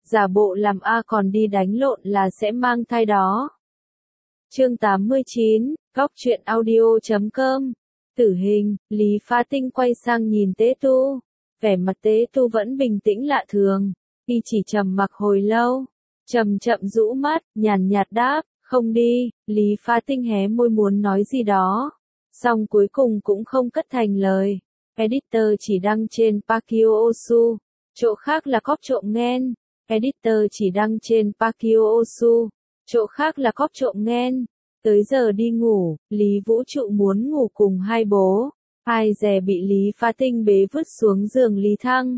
giả bộ làm A còn đi đánh lộn là sẽ mang thai đó. Chương 89, Góc truyện audio.com. Tử hình, Lý Phá Tinh quay sang nhìn Tế Tu. Vẻ mặt Tế Tu vẫn bình tĩnh lạ thường, y chỉ trầm mặc hồi lâu, chậm chậm rũ mắt, nhàn nhạt đáp, không đi. Lý Phá Tinh hé môi muốn nói gì đó, song cuối cùng cũng không cất thành lời. Editor chỉ đăng trên Pakiosu, chỗ khác là cóp trộm nghen. Editor chỉ đăng trên Pakiosu, chỗ khác là cóp trộm nghen. Tới giờ đi ngủ, Lý Vũ Trụ muốn ngủ cùng hai bố, ai dè bị Lý Phá Tinh bế vứt xuống giường Lý Thăng.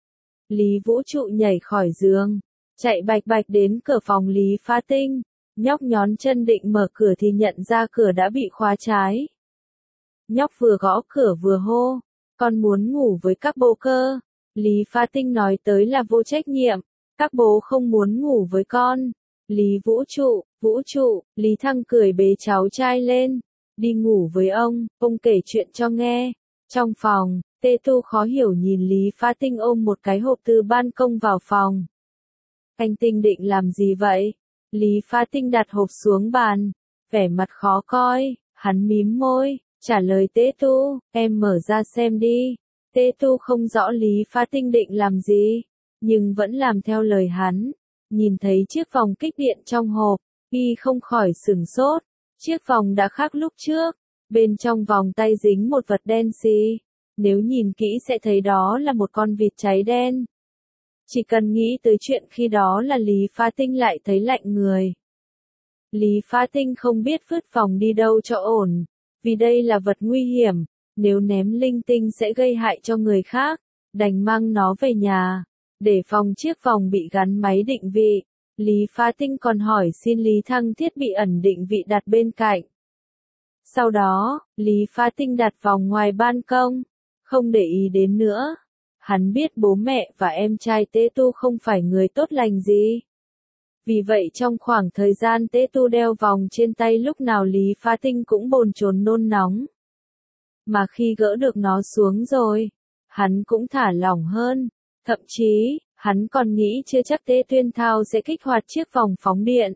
Lý Vũ Trụ nhảy khỏi giường, chạy bạch bạch đến cửa phòng Lý Phá Tinh, nhóc nhón chân định mở cửa thì nhận ra cửa đã bị khóa trái. Nhóc vừa gõ cửa vừa hô, con muốn ngủ với các bố cơ. Lý Phá Tinh nói tới là vô trách nhiệm, các bố không muốn ngủ với con. Lý Vũ Trụ, Lý Thăng cười bế cháu trai lên, đi ngủ với ông kể chuyện cho nghe. Trong phòng, Tê Tu khó hiểu nhìn Lý Phá Tinh ôm một cái hộp từ ban công vào phòng. Anh Tinh định làm gì vậy? Lý Phá Tinh đặt hộp xuống bàn, vẻ mặt khó coi, hắn mím môi, trả lời Tê Tu, em mở ra xem đi. Tê Tu không rõ Lý Phá Tinh định làm gì, nhưng vẫn làm theo lời hắn. Nhìn thấy chiếc vòng kích điện trong hộp, y không khỏi sửng sốt. Chiếc vòng đã khác lúc trước, bên trong vòng tay dính một vật đen xì. Nếu nhìn kỹ sẽ thấy đó là một con vịt cháy đen. Chỉ cần nghĩ tới chuyện khi đó là Lý Phá Tinh lại thấy lạnh người. Lý Phá Tinh không biết vứt vòng đi đâu cho ổn, vì đây là vật nguy hiểm, nếu ném linh tinh sẽ gây hại cho người khác, đành mang nó về nhà. Để phòng chiếc vòng bị gắn máy định vị, Lý Phá Tinh còn hỏi xin Lý Thăng thiết bị ẩn định vị đặt bên cạnh. Sau đó, Lý Phá Tinh đặt vòng ngoài ban công, không để ý đến nữa. Hắn biết bố mẹ và em trai Tế Tu không phải người tốt lành gì. Vì vậy trong khoảng thời gian Tế Tu đeo vòng trên tay lúc nào Lý Phá Tinh cũng bồn chồn nôn nóng. Mà khi gỡ được nó xuống rồi, hắn cũng thả lỏng hơn. Thậm chí, hắn còn nghĩ chưa chắc Tế Tuyên Thao sẽ kích hoạt chiếc vòng phóng điện.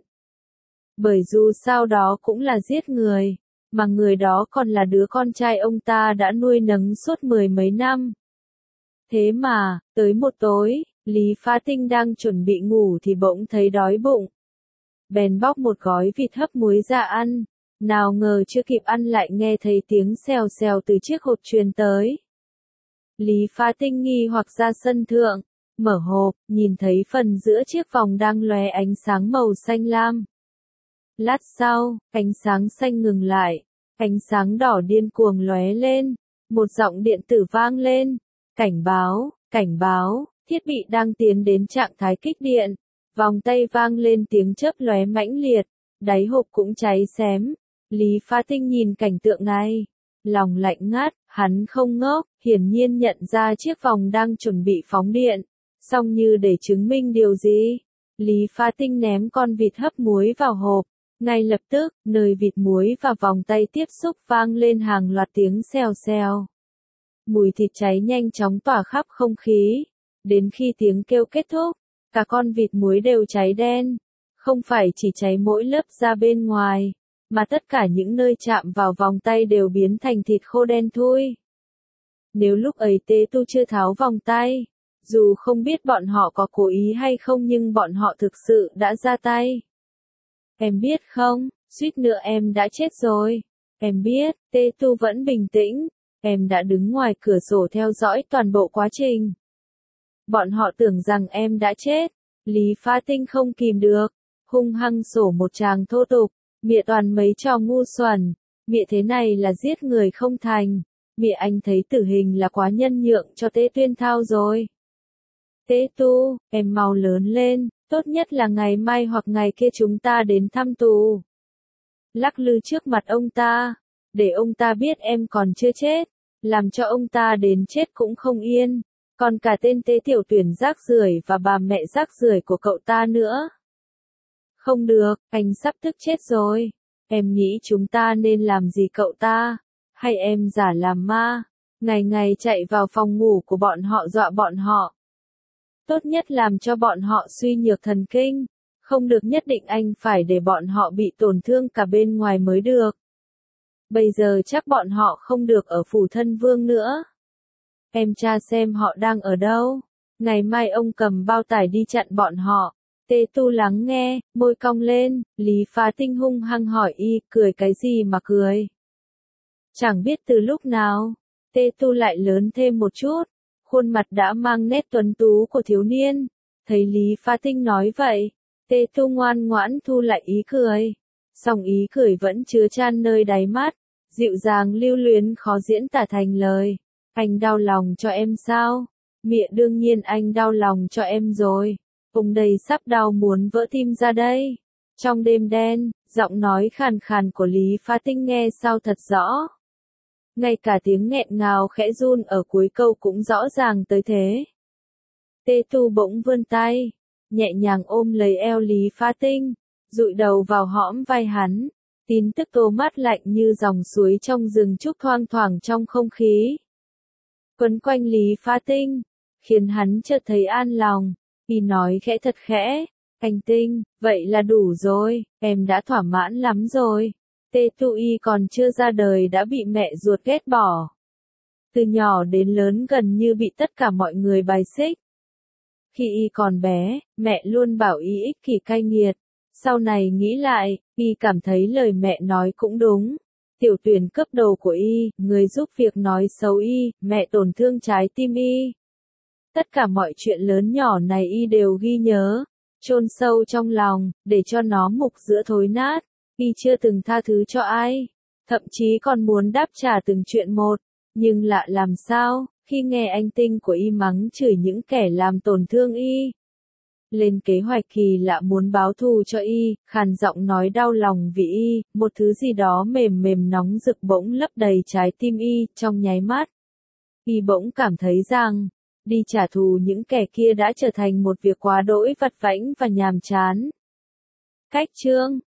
Bởi dù sao đó cũng là giết người, mà người đó còn là đứa con trai ông ta đã nuôi nấng suốt 10 mấy năm. Thế mà, tới một tối, Lý Phá Tinh đang chuẩn bị ngủ thì bỗng thấy đói bụng. Bèn bóc một gói vịt hấp muối ra ăn, nào ngờ chưa kịp ăn lại nghe thấy tiếng xèo xèo từ chiếc hộp truyền tới. Lý Phá Tinh nghi hoặc ra sân thượng, mở hộp, nhìn thấy phần giữa chiếc vòng đang lóe ánh sáng màu xanh lam. Lát sau, ánh sáng xanh ngừng lại, ánh sáng đỏ điên cuồng lóe lên, một giọng điện tử vang lên, cảnh báo, thiết bị đang tiến đến trạng thái kích điện. Vòng tay vang lên tiếng chớp lóe mãnh liệt, đáy hộp cũng cháy xém. Lý Phá Tinh nhìn cảnh tượng này, lòng lạnh ngắt, hắn không ngốc, hiển nhiên nhận ra chiếc vòng đang chuẩn bị phóng điện, song như để chứng minh điều gì, Lý Phá Tinh ném con vịt hấp muối vào hộp, ngay lập tức, nơi vịt muối và vòng tay tiếp xúc vang lên hàng loạt tiếng xèo xèo. Mùi thịt cháy nhanh chóng tỏa khắp không khí, đến khi tiếng kêu kết thúc, cả con vịt muối đều cháy đen, không phải chỉ cháy mỗi lớp da bên ngoài, mà tất cả những nơi chạm vào vòng tay đều biến thành thịt khô đen thui. Nếu lúc ấy Tế Tu chưa tháo vòng tay, dù không biết bọn họ có cố ý hay không nhưng bọn họ thực sự đã ra tay. Em biết không, suýt nữa em đã chết rồi. Em biết, Tế Tu vẫn bình tĩnh, em đã đứng ngoài cửa sổ theo dõi toàn bộ quá trình. Bọn họ tưởng rằng em đã chết. Lý Phá Tinh không kìm được, hung hăng sổ một tràng thô tục, mịa toàn mấy trò ngu xuẩn, mịa thế này là giết người không thành, mịa anh thấy tử hình là quá nhân nhượng cho Tế Tuyên Thao rồi. Tế Tu, em mau lớn lên, tốt nhất là ngày mai hoặc ngày kia chúng ta đến thăm tù. Lắc lư trước mặt ông ta, để ông ta biết em còn chưa chết, làm cho ông ta đến chết cũng không yên, còn cả tên Tế Tiểu Tuyển rác rưởi và bà mẹ rác rưởi của cậu ta nữa. Không được, anh sắp tức chết rồi. Em nghĩ chúng ta nên làm gì cậu ta? Hay em giả làm ma, ngày ngày chạy vào phòng ngủ của bọn họ dọa bọn họ? Tốt nhất làm cho bọn họ suy nhược thần kinh. Không được nhất định anh phải để bọn họ bị tổn thương cả bên ngoài mới được. Bây giờ chắc bọn họ không được ở phủ thân vương nữa. Em tra xem họ đang ở đâu. Ngày mai ông cầm bao tải đi chặn bọn họ. Tê Tu lắng nghe, môi cong lên, Lý Phá Tinh hung hăng hỏi y, cười cái gì mà cười. Chẳng biết từ lúc nào, Tê Tu lại lớn thêm một chút, khuôn mặt đã mang nét tuấn tú của thiếu niên. Thấy Lý Phá Tinh nói vậy, Tê Tu ngoan ngoãn thu lại ý cười. Song ý cười vẫn chứa chan nơi đáy mắt, dịu dàng lưu luyến khó diễn tả thành lời. Anh đau lòng cho em sao? Mẹ đương nhiên anh đau lòng cho em rồi. Ông đây sắp đau muốn vỡ tim ra đây. Trong đêm đen, giọng nói khàn khàn của Lý Phá Tinh nghe sao thật rõ. Ngay cả tiếng nghẹn ngào khẽ run ở cuối câu cũng rõ ràng tới thế. Tê Tu bỗng vươn tay, nhẹ nhàng ôm lấy eo Lý Phá Tinh, dụi đầu vào hõm vai hắn. Tin tức tô mát lạnh như dòng suối trong rừng trúc thoang thoảng trong không khí. Quấn quanh Lý Phá Tinh, khiến hắn chợt thấy an lòng. Y nói khẽ thật khẽ, anh Tinh, vậy là đủ rồi, em đã thỏa mãn lắm rồi. Tê Tu y còn chưa ra đời đã bị mẹ ruột ghét bỏ. Từ nhỏ đến lớn gần như bị tất cả mọi người bài xích. Khi y còn bé, mẹ luôn bảo y ích kỷ cay nghiệt. Sau này nghĩ lại, y cảm thấy lời mẹ nói cũng đúng. Tiểu Tuyển cướp đồ của y, người giúp việc nói xấu y, mẹ tổn thương trái tim y. Tất cả mọi chuyện lớn nhỏ này y đều ghi nhớ, chôn sâu trong lòng, để cho nó mục giữa thối nát. Y chưa từng tha thứ cho ai, thậm chí còn muốn đáp trả từng chuyện một. Nhưng lạ làm sao, khi nghe anh Tinh của y mắng chửi những kẻ làm tổn thương y, lên kế hoạch kỳ lạ muốn báo thù cho y, khàn giọng nói đau lòng vì y, một thứ gì đó mềm mềm nóng rực bỗng lấp đầy trái tim y, trong nháy mắt. Y bỗng cảm thấy rằng, đi trả thù những kẻ kia đã trở thành một việc quá đỗi vặt vãnh và nhàm chán. Cách chương